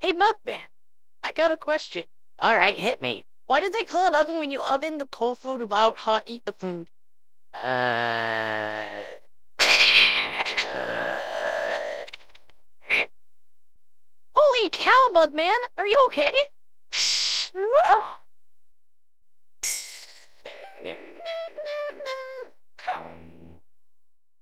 Hey, Mugman, I got a question. All right, hit me. Why did they call it oven when you oven the cold food without hot eat the food? Uh... Holy cow, Mugman, are you okay?